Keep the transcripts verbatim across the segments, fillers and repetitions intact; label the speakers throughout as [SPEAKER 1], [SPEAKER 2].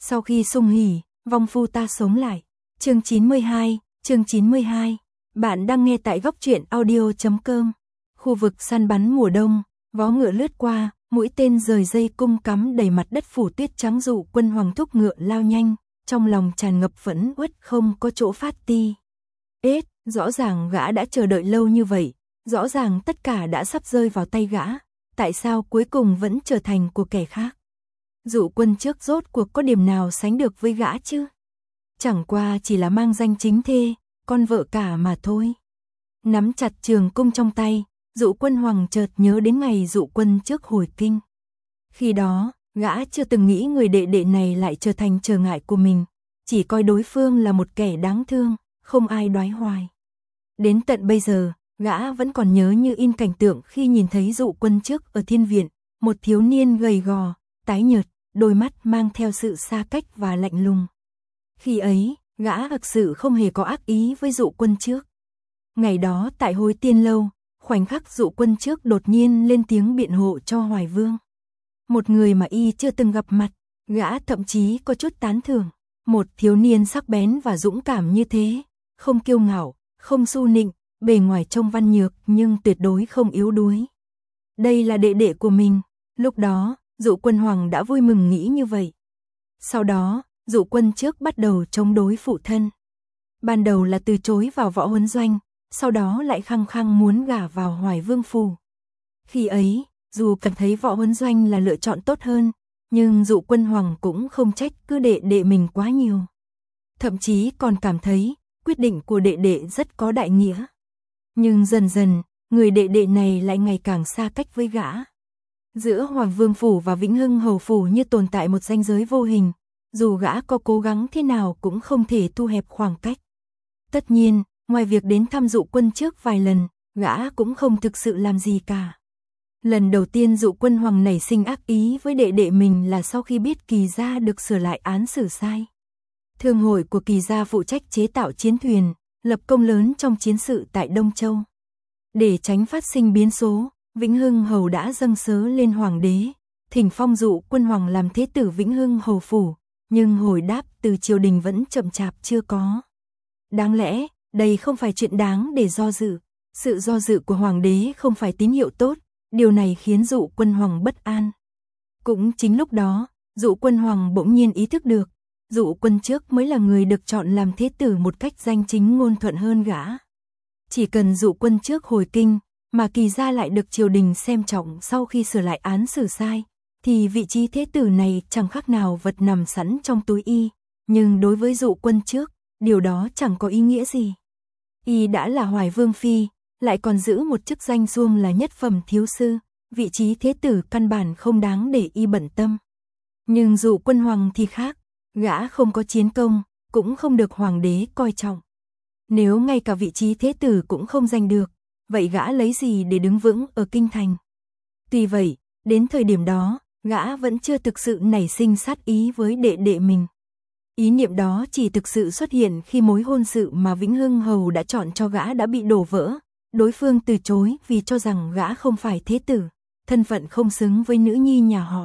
[SPEAKER 1] Sau khi sung hỉ, vong phu ta sống lại. Chương chín mươi hai, chương chín mươi hai. Bạn đang nghe tại góc truyện audio chấm com. Khu vực săn bắn mùa đông, vó ngựa lướt qua, mũi tên rời dây cung cắm đầy mặt đất phủ tuyết trắng. Dụ Quân Hoàng thúc ngựa lao nhanh, trong lòng tràn ngập phẫn uất không có chỗ phát ti. Ết, rõ ràng gã đã chờ đợi lâu như vậy, rõ ràng tất cả đã sắp rơi vào tay gã, tại sao cuối cùng vẫn trở thành của kẻ khác? Dụ Quân trước rốt cuộc có điểm nào sánh được với gã chứ? Chẳng qua chỉ là mang danh chính thê, con vợ cả mà thôi. Nắm chặt trường cung trong tay, Dụ Quân Hoàng chợt nhớ đến ngày Dụ Quân trước hồi kinh. Khi đó, gã chưa từng nghĩ người đệ đệ này lại trở thành trở ngại của mình, chỉ coi đối phương là một kẻ đáng thương, không ai đoái hoài. Đến tận bây giờ, gã vẫn còn nhớ như in cảnh tượng khi nhìn thấy Dụ Quân trước ở thiên viện, một thiếu niên gầy gò, tái nhợt, đôi mắt mang theo sự xa cách và lạnh lùng. Khi ấy, gã thực sự không hề có ác ý với Dụ Quân trước. Ngày đó tại Hối Tiên Lâu, khoảnh khắc Dụ Quân trước đột nhiên lên tiếng biện hộ cho Hoài Vương. Một người mà y chưa từng gặp mặt, gã thậm chí có chút tán thưởng. Một thiếu niên sắc bén và dũng cảm như thế, không kiêu ngạo, không su nịnh, bề ngoài trông văn nhược nhưng tuyệt đối không yếu đuối. Đây là đệ đệ của mình. Lúc đó, Dụ Quân Hoàng đã vui mừng nghĩ như vậy. Sau đó, Dụ Quân trước bắt đầu chống đối phụ thân. Ban đầu là từ chối vào võ huấn doanh, sau đó lại khăng khăng muốn gả vào Hoài Vương phủ. Khi ấy, dù cảm thấy võ huấn doanh là lựa chọn tốt hơn, nhưng Dụ Quân Hoàng cũng không trách cứ đệ đệ mình quá nhiều. Thậm chí còn cảm thấy, quyết định của đệ đệ rất có đại nghĩa. Nhưng dần dần, người đệ đệ này lại ngày càng xa cách với gã. Giữa Hoàng Vương phủ và Vĩnh Hưng Hầu phủ như tồn tại một ranh giới vô hình, dù gã có cố gắng thế nào cũng không thể thu hẹp khoảng cách. Tất nhiên, ngoài việc đến thăm Dụ Quân trước vài lần, gã cũng không thực sự làm gì cả. Lần đầu tiên Dụ Quân Hoàng nảy sinh ác ý với đệ đệ mình là sau khi biết Kỳ gia được sửa lại án xử sai. Thương hội của Kỳ gia phụ trách chế tạo chiến thuyền, lập công lớn trong chiến sự tại Đông Châu. Để tránh phát sinh biến số, Vĩnh Hưng Hầu đã dâng sớ lên Hoàng đế, thỉnh phong Dụ Quân Hoàng làm thế tử Vĩnh Hưng Hầu phủ, nhưng hồi đáp từ triều đình vẫn chậm chạp chưa có. Đáng lẽ, đây không phải chuyện đáng để do dự. Sự do dự của Hoàng đế không phải tín hiệu tốt, điều này khiến Dụ Quân Hoàng bất an. Cũng chính lúc đó, Dụ Quân Hoàng bỗng nhiên ý thức được, Dụ Quân trước mới là người được chọn làm thế tử một cách danh chính ngôn thuận hơn gã. Chỉ cần Dụ Quân trước hồi kinh, mà Kỳ gia lại được triều đình xem trọng sau khi sửa lại án xử sai, thì vị trí thế tử này chẳng khác nào vật nằm sẵn trong túi y. Nhưng đối với Dụ Quân trước, điều đó chẳng có ý nghĩa gì. Y đã là Hoài Vương phi, lại còn giữ một chức danh suông là nhất phẩm thiếu sư, vị trí thế tử căn bản không đáng để y bận tâm. Nhưng Dụ Quân Hoàng thì khác, gã không có chiến công, cũng không được Hoàng đế coi trọng. Nếu ngay cả vị trí thế tử cũng không giành được, vậy gã lấy gì để đứng vững ở kinh thành? Tuy vậy, đến thời điểm đó, gã vẫn chưa thực sự nảy sinh sát ý với đệ đệ mình. Ý niệm đó chỉ thực sự xuất hiện khi mối hôn sự mà Vĩnh Hưng Hầu đã chọn cho gã đã bị đổ vỡ. Đối phương từ chối vì cho rằng gã không phải thế tử, thân phận không xứng với nữ nhi nhà họ.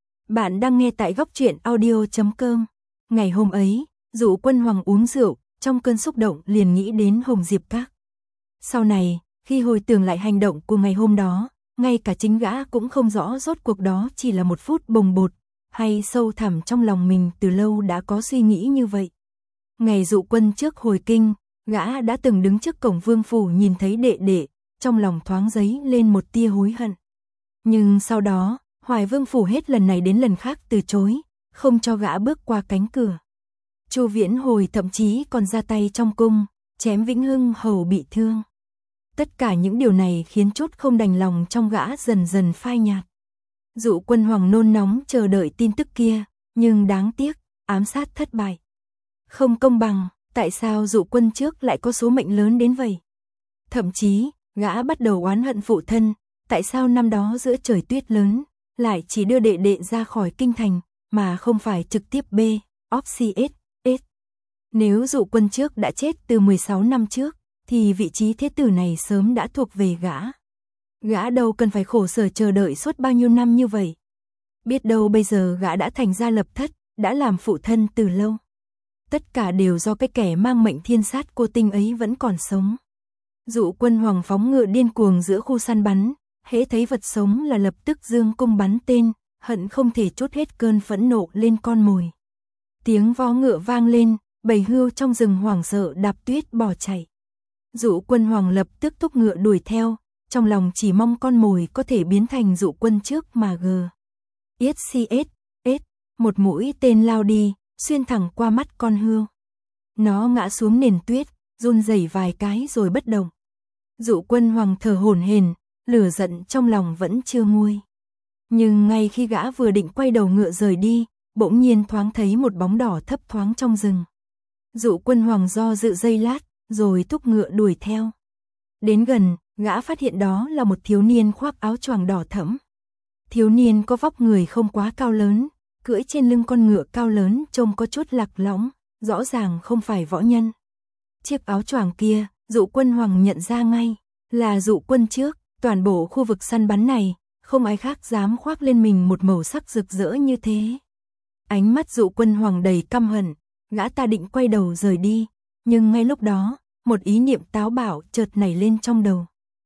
[SPEAKER 1] Bạn đang nghe tại góc truyện audio chấm com. Ngày hôm ấy, Dụ Quân Hoàng uống rượu, trong cơn xúc động liền nghĩ đến Hồng Diệp Các. Sau này, khi hồi tưởng lại hành động của ngày hôm đó, ngay cả chính gã cũng không rõ rốt cuộc đó chỉ là một phút bồng bột, hay sâu thẳm trong lòng mình từ lâu đã có suy nghĩ như vậy. Ngày Dụ Quân trước hồi kinh, gã đã từng đứng trước cổng vương phủ nhìn thấy đệ đệ, trong lòng thoáng dấy lên một tia hối hận. Nhưng sau đó, Hoài Vương phủ hết lần này đến lần khác từ chối, không cho gã bước qua cánh cửa. Chu Viễn Hồi thậm chí còn ra tay trong cung, chém Vĩnh Hưng Hầu bị thương. Tất cả những điều này khiến chút không đành lòng trong gã dần dần phai nhạt. Dụ Quân Hoàng nôn nóng chờ đợi tin tức kia, nhưng đáng tiếc, ám sát thất bại. Không công bằng, tại sao Dụ Quân trước lại có số mệnh lớn đến vậy? Thậm chí, gã bắt đầu oán hận phụ thân, tại sao năm đó giữa trời tuyết lớn, lại chỉ đưa đệ đệ ra khỏi kinh thành, mà không phải trực tiếp B, Opsies, S. Nếu Dụ Quân trước đã chết từ mười sáu năm trước, thì vị trí thế tử này sớm đã thuộc về gã. Gã đâu cần phải khổ sở chờ đợi suốt bao nhiêu năm như vậy. Biết đâu bây giờ gã đã thành gia lập thất, đã làm phụ thân từ lâu. Tất cả đều do cái kẻ mang mệnh thiên sát cô tinh ấy vẫn còn sống. Dụ Quân Hoàng phóng ngựa điên cuồng giữa khu săn bắn, hễ thấy vật sống là lập tức giương cung bắn tên, hận không thể trút hết cơn phẫn nộ lên con mồi. Tiếng vó ngựa vang lên, bầy hươu trong rừng hoảng sợ đạp tuyết bỏ chạy. Dụ Quân Hoàng lập tức thúc ngựa đuổi theo, trong lòng chỉ mong con mồi có thể biến thành Dụ Quân trước mà gờ. Yết si ết, ết, một mũi tên lao đi, xuyên thẳng qua mắt con hươu. Nó ngã xuống nền tuyết, run rẩy vài cái rồi bất động. Dụ Quân Hoàng thở hổn hển, lửa giận trong lòng vẫn chưa nguôi. Nhưng ngay khi gã vừa định quay đầu ngựa rời đi, bỗng nhiên thoáng thấy một bóng đỏ thấp thoáng trong rừng. Dụ Quân Hoàng do dự giây lát, rồi thúc ngựa đuổi theo. Đến gần, gã phát hiện đó là một thiếu niên khoác áo choàng đỏ thẫm. Thiếu niên có vóc người không quá cao lớn, cưỡi trên lưng con ngựa cao lớn trông có chút lạc lõng, rõ ràng không phải võ nhân. Chiếc áo choàng kia, Dụ Quân Hoàng nhận ra ngay, là Dụ Quân trước. Toàn bộ khu vực săn bắn này, không ai khác dám khoác lên mình một màu sắc rực rỡ như thế. Ánh mắt Dụ Quân Hoàng đầy căm hận, gã ta định quay đầu rời đi, nhưng ngay lúc đó, một ý niệm táo bạo chợt nảy lên trong đầu.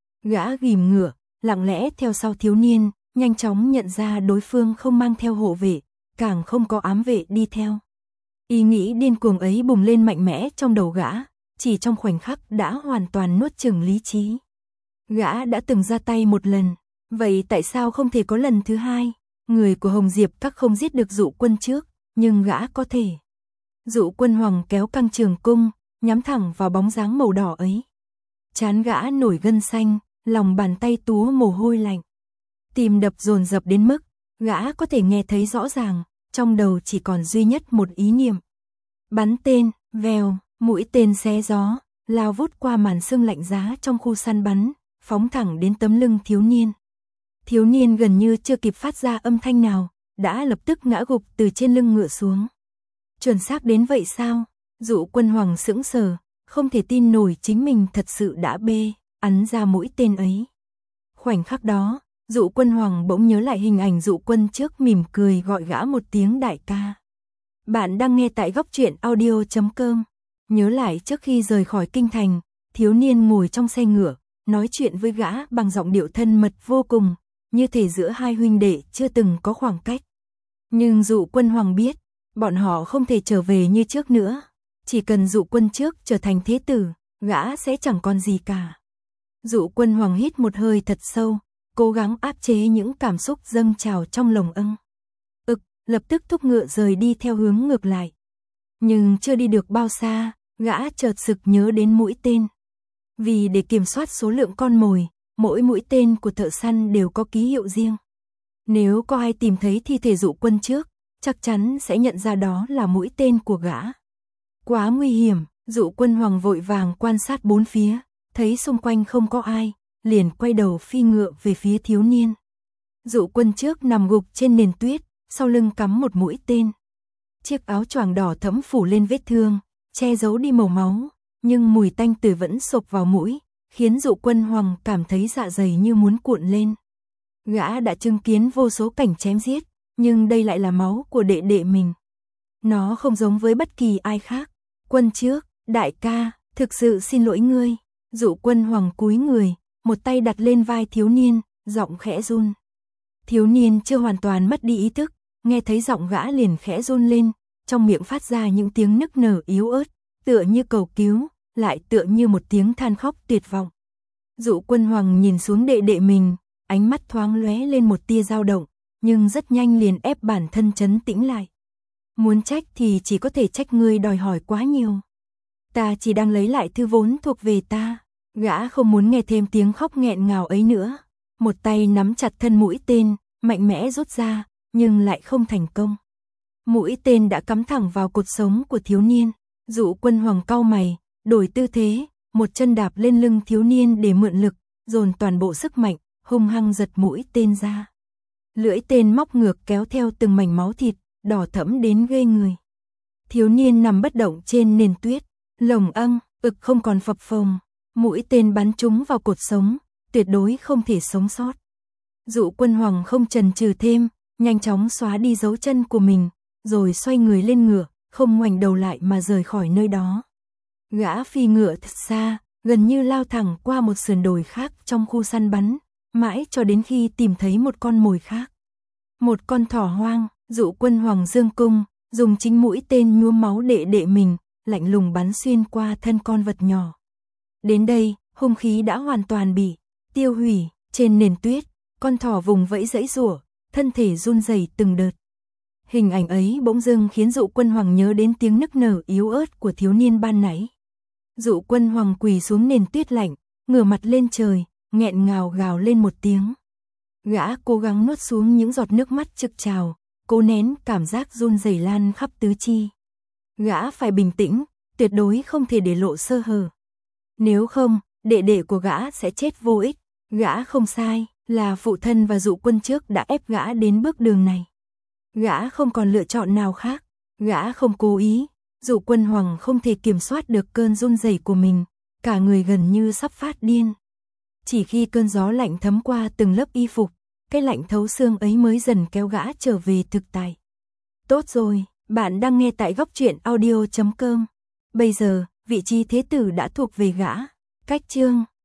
[SPEAKER 1] Gã ghìm ngựa, lặng lẽ theo sau thiếu niên, nhanh chóng nhận ra đối phương không mang theo hộ vệ, càng không có ám vệ đi theo. Ý nghĩ điên cuồng ấy bùng lên mạnh mẽ trong đầu gã, chỉ trong khoảnh khắc đã hoàn toàn nuốt chửng lý trí. Gã đã từng ra tay một lần, vậy tại sao không thể có lần thứ hai? Người của Hồng Diệp Các không giết được Dụ Quân trước, nhưng gã có thể. Dụ Quân Hoàng kéo căng trường cung, nhắm thẳng vào bóng dáng màu đỏ ấy. Trán gã nổi gân xanh, lòng bàn tay túa mồ hôi lạnh. Tim đập dồn dập đến mức, gã có thể nghe thấy rõ ràng, trong đầu chỉ còn duy nhất một ý niệm. Bắn tên, vèo, mũi tên xé gió, lao vút qua màn sương lạnh giá trong khu săn bắn, phóng thẳng đến tấm lưng thiếu niên. Thiếu niên gần như chưa kịp phát ra âm thanh nào, đã lập tức ngã gục từ trên lưng ngựa xuống. Chuẩn xác đến vậy sao? Dụ Quân Hoàng sững sờ, không thể tin nổi chính mình thật sự đã bê, ắn ra mũi tên ấy. Khoảnh khắc đó, Dụ Quân Hoàng bỗng nhớ lại hình ảnh Dụ Quân trước mỉm cười gọi gã một tiếng đại ca. Bạn đang nghe tại góc truyện audio chấm com. Nhớ lại trước khi rời khỏi kinh thành, thiếu niên ngồi trong xe ngựa, nói chuyện với gã bằng giọng điệu thân mật vô cùng, như thể giữa hai huynh đệ chưa từng có khoảng cách. Nhưng Dụ Quân Hoàng biết, bọn họ không thể trở về như trước nữa. Chỉ cần Dụ Quân trước trở thành thế tử, gã sẽ chẳng còn gì cả. Dụ Quân Hoàng hít một hơi thật sâu, cố gắng áp chế những cảm xúc dâng trào trong lồng âng. Ực, lập tức thúc ngựa rời đi theo hướng ngược lại. Nhưng chưa đi được bao xa, gã chợt sực nhớ đến mũi tên. Vì để kiểm soát số lượng con mồi, mỗi mũi tên của thợ săn đều có ký hiệu riêng. Nếu có ai tìm thấy thi thể Dụ Quân trước, chắc chắn sẽ nhận ra đó là mũi tên của gã. Quá nguy hiểm, Dụ Quân Hoàng vội vàng quan sát bốn phía, thấy xung quanh không có ai, liền quay đầu phi ngựa về phía thiếu niên. Dụ Quân trước nằm gục trên nền tuyết, sau lưng cắm một mũi tên. Chiếc áo choàng đỏ thẫm phủ lên vết thương, che giấu đi màu máu, nhưng mùi tanh tưởi vẫn xộc vào mũi, khiến Dụ Quân Hoàng cảm thấy dạ dày như muốn cuộn lên. Gã đã chứng kiến vô số cảnh chém giết, nhưng đây lại là máu của đệ đệ mình. Nó không giống với bất kỳ ai khác. Quân trước, đại ca, thực sự xin lỗi ngươi. Dụ Quân Hoàng cúi người, một tay đặt lên vai thiếu niên, giọng khẽ run. Thiếu niên chưa hoàn toàn mất đi ý thức, nghe thấy giọng gã liền khẽ run lên, trong miệng phát ra những tiếng nức nở yếu ớt, tựa như cầu cứu, lại tựa như một tiếng than khóc tuyệt vọng. Dụ Quân Hoàng nhìn xuống đệ đệ mình, ánh mắt thoáng lóe lên một tia dao động, nhưng rất nhanh liền ép bản thân trấn tĩnh lại. Muốn trách thì chỉ có thể trách ngươi đòi hỏi quá nhiều. Ta chỉ đang lấy lại thứ vốn thuộc về ta. Gã không muốn nghe thêm tiếng khóc nghẹn ngào ấy nữa. Một tay nắm chặt thân mũi tên, mạnh mẽ rút ra, nhưng lại không thành công. Mũi tên đã cắm thẳng vào cột sống của thiếu niên. Dụ Quân Hoàng cau mày, đổi tư thế, một chân đạp lên lưng thiếu niên để mượn lực, dồn toàn bộ sức mạnh, hung hăng giật mũi tên ra. Lưỡi tên móc ngược kéo theo từng mảnh máu thịt, đỏ thẫm đến ghê người. Thiếu niên nằm bất động trên nền tuyết, lồng âng, ực không còn phập phồng, mũi tên bắn trúng vào cột sống, tuyệt đối không thể sống sót. Dụ Quân Hoàng không chần chừ thêm, nhanh chóng xóa đi dấu chân của mình, rồi xoay người lên ngựa, không ngoảnh đầu lại mà rời khỏi nơi đó. Gã phi ngựa thật xa, gần như lao thẳng qua một sườn đồi khác trong khu săn bắn, mãi cho đến khi tìm thấy một con mồi khác. Một con thỏ hoang, Dụ Quân Hoàng dương cung, dùng chính mũi tên nhuốm máu đệ đệ mình, lạnh lùng bắn xuyên qua thân con vật nhỏ. Đến đây, hung khí đã hoàn toàn bị tiêu hủy, trên nền tuyết, con thỏ vùng vẫy giãy giụa, thân thể run rẩy từng đợt. Hình ảnh ấy bỗng dưng khiến Dụ Quân Hoàng nhớ đến tiếng nức nở yếu ớt của thiếu niên ban nãy. Dụ Quân Hoàng quỳ xuống nền tuyết lạnh, ngửa mặt lên trời, nghẹn ngào gào lên một tiếng. Gã cố gắng nuốt xuống những giọt nước mắt trực trào, cố nén cảm giác run rẩy lan khắp tứ chi. Gã phải bình tĩnh, tuyệt đối không thể để lộ sơ hở. Nếu không, đệ đệ của gã sẽ chết vô ích. Gã không sai, là phụ thân và Dụ Quân trước đã ép gã đến bước đường này. Gã không còn lựa chọn nào khác, gã không cố ý. Dụ Quân Hoàng không thể kiểm soát được cơn run rẩy của mình, cả người gần như sắp phát điên. Chỉ khi cơn gió lạnh thấm qua từng lớp y phục, cái lạnh thấu xương ấy mới dần kéo gã trở về thực tại. Tốt rồi, bạn đang nghe tại góc truyện audio chấm com. Bây giờ, vị trí thế tử đã thuộc về gã. Cách chương